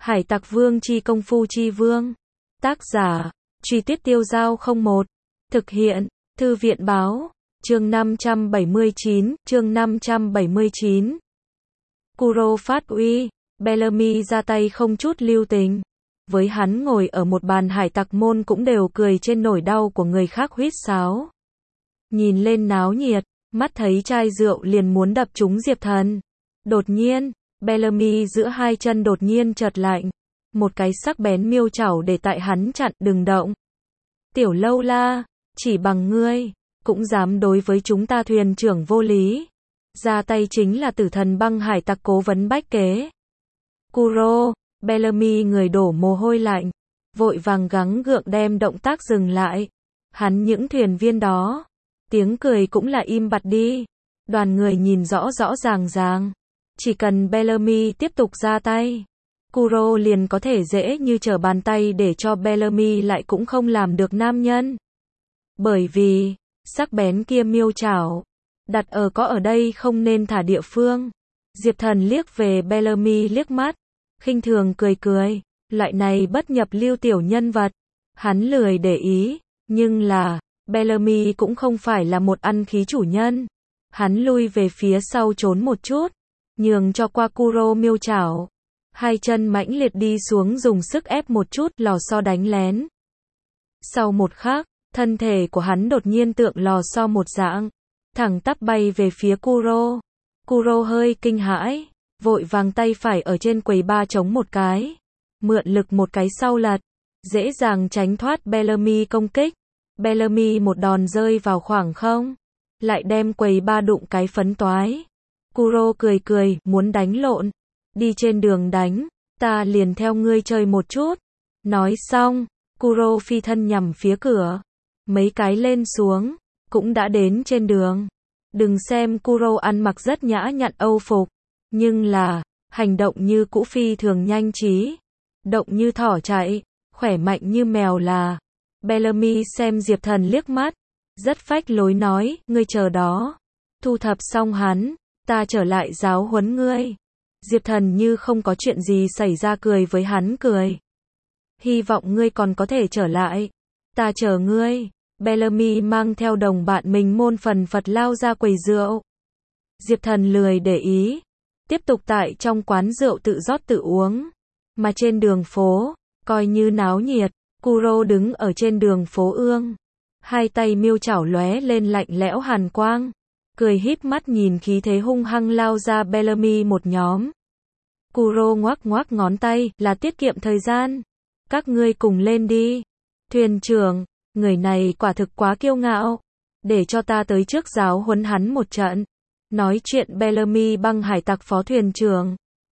Hải Tặc Vương chi công phu chi vương. Tác giả, Truy Tuyết Tiêu Dao 01. Thực hiện, Thư viện báo, chương 579. Kuro phát uy, Bellamy ra tay không chút lưu tình. Với hắn ngồi ở một bàn hải tặc môn cũng đều cười trên nỗi đau của người khác huýt sáo. Nhìn lên náo nhiệt, mắt thấy chai rượu liền muốn đập trúng Diệp Thần. Đột nhiên, Bellamy giữa hai chân đột nhiên chợt lạnh. Một cái sắc bén miêu chảo để tại hắn chặn, đừng động. Tiểu lâu la, chỉ bằng ngươi, cũng dám đối với chúng ta thuyền trưởng vô lý. Ra tay chính là tử thần băng hải tặc Cố Vấn Bách Kế. Kuro, Bellamy người đổ mồ hôi lạnh, vội vàng gắng gượng đem động tác dừng lại. Hắn những thuyền viên đó, tiếng cười cũng là im bặt đi. Đoàn người nhìn rõ ràng. Chỉ cần Bellamy tiếp tục ra tay, Kuro liền có thể dễ như trở bàn tay để cho Bellamy lại cũng không làm được nam nhân. Bởi vì, sắc bén kia miêu chảo, đặt ở đây không nên thả địa phương. Diệp Thần liếc về Bellamy liếc mắt, khinh thường cười, loại này bất nhập lưu tiểu nhân vật, hắn lười để ý, nhưng là, Bellamy cũng không phải là một ăn khí chủ nhân. Hắn lui về phía sau trốn một chút, nhường cho qua Kuro miêu chảo. Hai chân mãnh liệt đi xuống dùng sức ép một chút, lò xo đánh lén. Sau một khắc, thân thể của hắn đột nhiên tượng lò xo một dạng, thẳng tắp bay về phía Kuro. Kuro hơi kinh hãi, vội vàng tay phải ở trên quầy ba chống một cái, mượn lực một cái sau lật, dễ dàng tránh thoát Bellamy công kích. Bellamy một đòn rơi vào khoảng không, lại đem quầy ba đụng cái phấn toái. Kuro cười, muốn đánh lộn, đi trên đường đánh, ta liền theo ngươi chơi một chút. Nói xong, Kuro phi thân nhằm phía cửa, mấy cái lên xuống, cũng đã đến trên đường. Đừng xem Kuro ăn mặc rất nhã nhặn âu phục, nhưng là, hành động như cũ phi thường nhanh trí, động như thỏ chạy, khỏe mạnh như mèo là. Bellamy xem Diệp Thần liếc mắt, rất phách lối nói, ngươi chờ đó, thu thập xong hắn, ta trở lại giáo huấn ngươi. Diệp Thần như không có chuyện gì xảy ra cười với hắn cười. Hy vọng ngươi còn có thể trở lại, ta chờ ngươi. Bellamy mang theo đồng bạn mình môn phần phật lao ra quầy rượu. Diệp Thần lười để ý, tiếp tục tại trong quán rượu tự rót tự uống. Mà trên đường phố, coi như náo nhiệt, Kuro đứng ở trên đường phố ương. Hai tay miêu chảo lóe lên lạnh lẽo hàn quang, cười híp mắt nhìn khí thế hung hăng lao ra Bellamy một nhóm. Kuro ngoắc ngón tay, là tiết kiệm thời gian. Các ngươi cùng lên đi. Thuyền trưởng, người này quả thực quá kiêu ngạo. Để cho ta tới trước giáo huấn hắn một trận. Nói chuyện Bellamy băng hải tặc phó thuyền trưởng.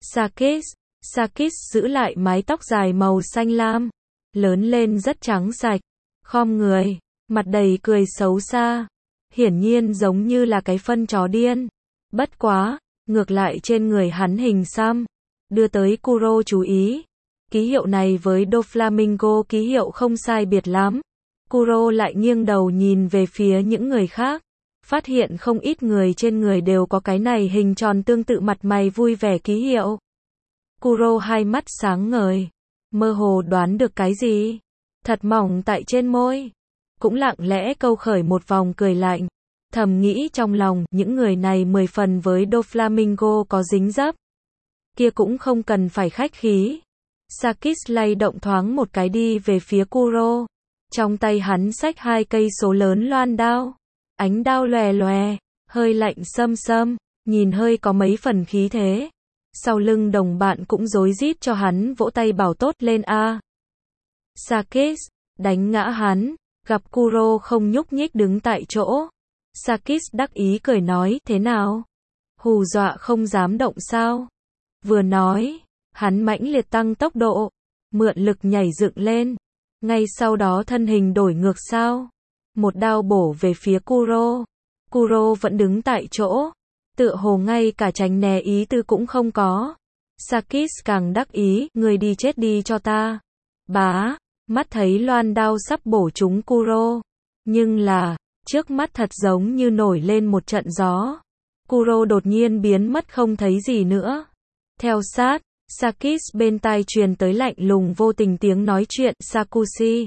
Sakis giữ lại mái tóc dài màu xanh lam, lớn lên rất trắng sạch, khom người, mặt đầy cười xấu xa. Hiển nhiên giống như là cái phân chó điên. Bất quá, ngược lại trên người hắn hình xăm, đưa tới Kuro chú ý. Ký hiệu này với Doflamingo ký hiệu không sai biệt lắm. Kuro lại nghiêng đầu nhìn về phía những người khác, phát hiện không ít người trên người đều có cái này hình tròn tương tự mặt mày vui vẻ ký hiệu. Kuro hai mắt sáng ngời, mơ hồ đoán được cái gì, thật mỏng tại trên môi, cũng lặng lẽ câu khởi một vòng cười lạnh, thầm nghĩ trong lòng, những người này 10 phần với Doflamingo có dính dấp, kia cũng không cần phải khách khí. Sakis lay động thoáng một cái đi về phía Kuro, trong tay hắn xách 2 cây số lớn loan đao, ánh đao lòe, hơi lạnh xâm, nhìn hơi có mấy phần khí thế. Sau lưng đồng bạn cũng rối rít cho hắn vỗ tay bảo tốt lên a. Sakis, đánh ngã hắn, gặp Kuro không nhúc nhích đứng tại chỗ. Sakis đắc ý cười nói, thế nào? Hù dọa không dám động sao? Vừa nói, hắn mãnh liệt tăng tốc độ, mượn lực nhảy dựng lên. Ngay sau đó thân hình đổi ngược sao. Một đao bổ về phía Kuro. Kuro vẫn đứng tại chỗ, tựa hồ ngay cả tránh né ý tư cũng không có. Sakis càng đắc ý, ngươi đi chết đi cho ta. Bá, mắt thấy loan đao sắp bổ trúng Kuro. Nhưng là, trước mắt thật giống như nổi lên một trận gió. Kuro đột nhiên biến mất không thấy gì nữa. Theo sát, Sakis bên tai truyền tới lạnh lùng vô tình tiếng nói chuyện Sakushi.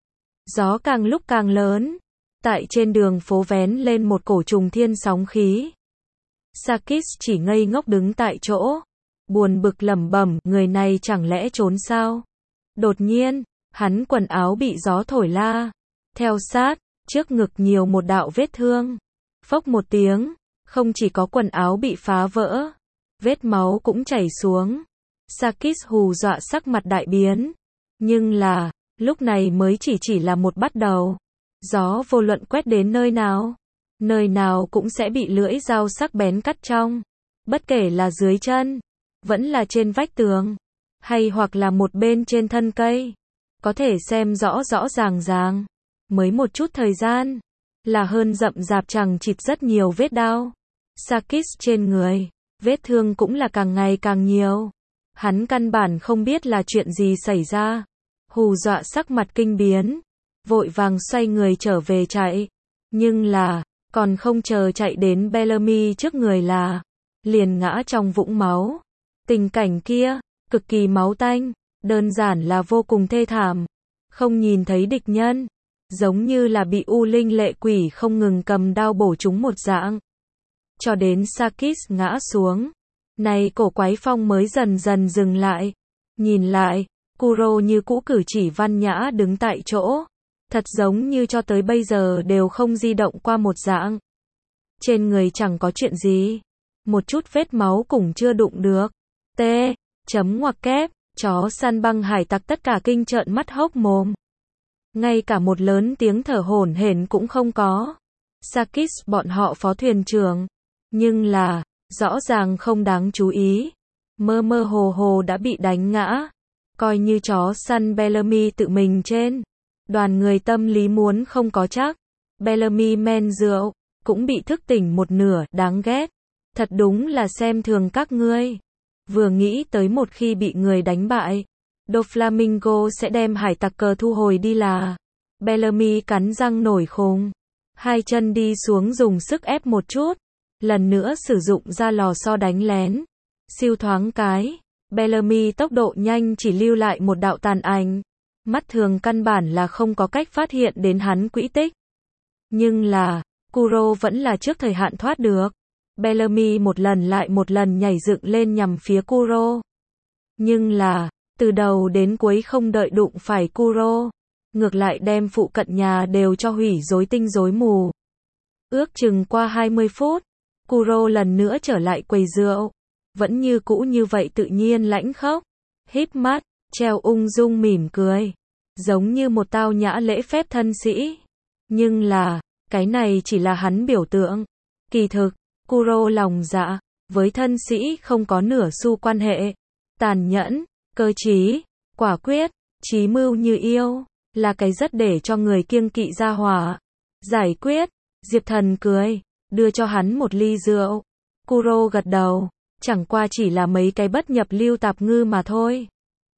Gió càng lúc càng lớn. Tại trên đường phố vén lên một cổ trùng thiên sóng khí. Sakis chỉ ngây ngốc đứng tại chỗ. Buồn bực lẩm bẩm, người này chẳng lẽ trốn sao? Đột nhiên, hắn quần áo bị gió thổi la. Theo sát, trước ngực nhiều một đạo vết thương. Phốc một tiếng, không chỉ có quần áo bị phá vỡ, vết máu cũng chảy xuống. Sakis hù dọa sắc mặt đại biến. Nhưng là, lúc này mới chỉ là một bắt đầu. Gió vô luận quét đến nơi nào cũng sẽ bị lưỡi dao sắc bén cắt trong. Bất kể là dưới chân, vẫn là trên vách tường, hay hoặc là một bên trên thân cây. Có thể xem rõ ràng. Mới một chút thời gian, là hơn rậm rạp chằng chịt rất nhiều vết đau. Sakis trên người, vết thương cũng là càng ngày càng nhiều. Hắn căn bản không biết là chuyện gì xảy ra. Hù dọa sắc mặt kinh biến. Vội vàng xoay người trở về chạy. Nhưng là, còn không chờ chạy đến Bellamy trước người là, liền ngã trong vũng máu. Tình cảnh kia, cực kỳ máu tanh, đơn giản là vô cùng thê thảm. Không nhìn thấy địch nhân, giống như là bị u linh lệ quỷ không ngừng cầm đao bổ chúng một dạng. Cho đến Sakis ngã xuống, này cổ quái phong mới dần dần dừng lại. Nhìn lại, Kuro như cũ cử chỉ văn nhã đứng tại chỗ. Thật giống như cho tới bây giờ đều không di động qua một dạng. Trên người chẳng có chuyện gì. Một chút vết máu cũng chưa đụng được. Ngoặc kép, chó săn băng hải tặc tất cả kinh trợn mắt hốc mồm. Ngay cả một lớn tiếng thở hổn hển cũng không có. Sakis bọn họ phó thuyền trưởng. Nhưng là, rõ ràng không đáng chú ý. Mơ hồ đã bị đánh ngã. Coi như chó săn Bellamy tự mình trên. Đoàn người tâm lý muốn không có chắc. Bellamy men rượu, cũng bị thức tỉnh một nửa, đáng ghét. Thật đúng là xem thường các ngươi. Vừa nghĩ tới một khi bị người đánh bại, Doflamingo sẽ đem hải tặc cờ thu hồi đi là. Bellamy cắn răng nổi khùng. Hai chân đi xuống dùng sức ép một chút. Lần nữa sử dụng ra lò xo đánh lén. Siêu thoáng cái. Bellamy tốc độ nhanh chỉ lưu lại một đạo tàn ảnh. Mắt thường căn bản là không có cách phát hiện đến hắn quỹ tích. Nhưng là, Kuro vẫn là trước thời hạn thoát được. Bellamy một lần lại một lần nhảy dựng lên nhằm phía Kuro. Nhưng là, từ đầu đến cuối không đợi đụng phải Kuro. Ngược lại đem phụ cận nhà đều cho hủy rối tinh rối mù. Ước chừng qua 20 phút, Kuro lần nữa trở lại quầy rượu. Vẫn như cũ như vậy tự nhiên lãnh khốc. Híp mắt, treo ung dung mỉm cười. Giống như một tao nhã lễ phép thân sĩ. Nhưng là, cái này chỉ là hắn biểu tượng. Kỳ thực, Kuro lòng dạ, với thân sĩ không có nửa xu quan hệ. Tàn nhẫn, cơ trí, quả quyết, chí mưu như yêu, là cái rất để cho người kiêng kỵ ra hỏa. Giải quyết, Diệp Thần cười, đưa cho hắn một ly rượu. Kuro gật đầu, chẳng qua chỉ là mấy cái bất nhập lưu tạp ngư mà thôi.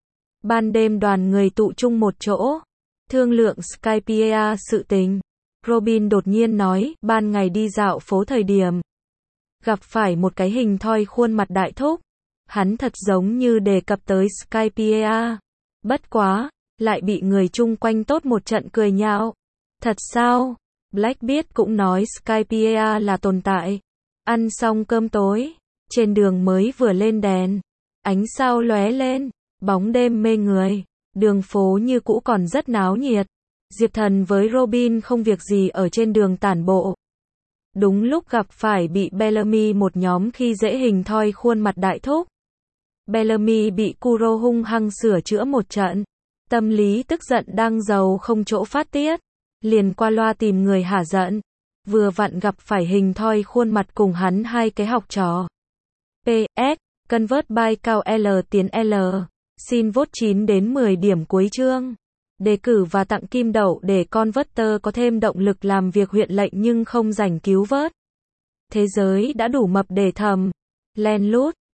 Ban đêm đoàn người tụ chung một chỗ, thương lượng Skypiea sự tình. Robin đột nhiên nói, ban ngày đi dạo phố thời điểm, gặp phải một cái hình thoi khuôn mặt đại thúc. Hắn thật giống như đề cập tới Skypiea. Bất quá, lại bị người chung quanh tốt một trận cười nhạo. Thật sao? Blackbeard cũng nói Skypiea là tồn tại. Ăn xong cơm tối, trên đường mới vừa lên đèn, ánh sao lóe lên, bóng đêm mê người, đường phố như cũ còn rất náo nhiệt. Diệp Thần với Robin không việc gì ở trên đường tản bộ. Đúng lúc gặp phải bị Bellamy một nhóm khi dễ hình thoi khuôn mặt đại thúc. Bellamy bị Kuro hung hăng sửa chữa một trận. Tâm lý tức giận đang giàu không chỗ phát tiết. Liền qua loa tìm người hả giận. Vừa vặn gặp phải hình thoi khuôn mặt cùng hắn hai cái học trò. PS, Convert by cao L tiến L. Xin vote 9 đến 10 điểm cuối chương. Đề cử và tặng kim đậu để Converter có thêm động lực làm việc huyện lệnh nhưng không rảnh cứu vớt. Thế giới đã đủ mập để thầm. Len lút.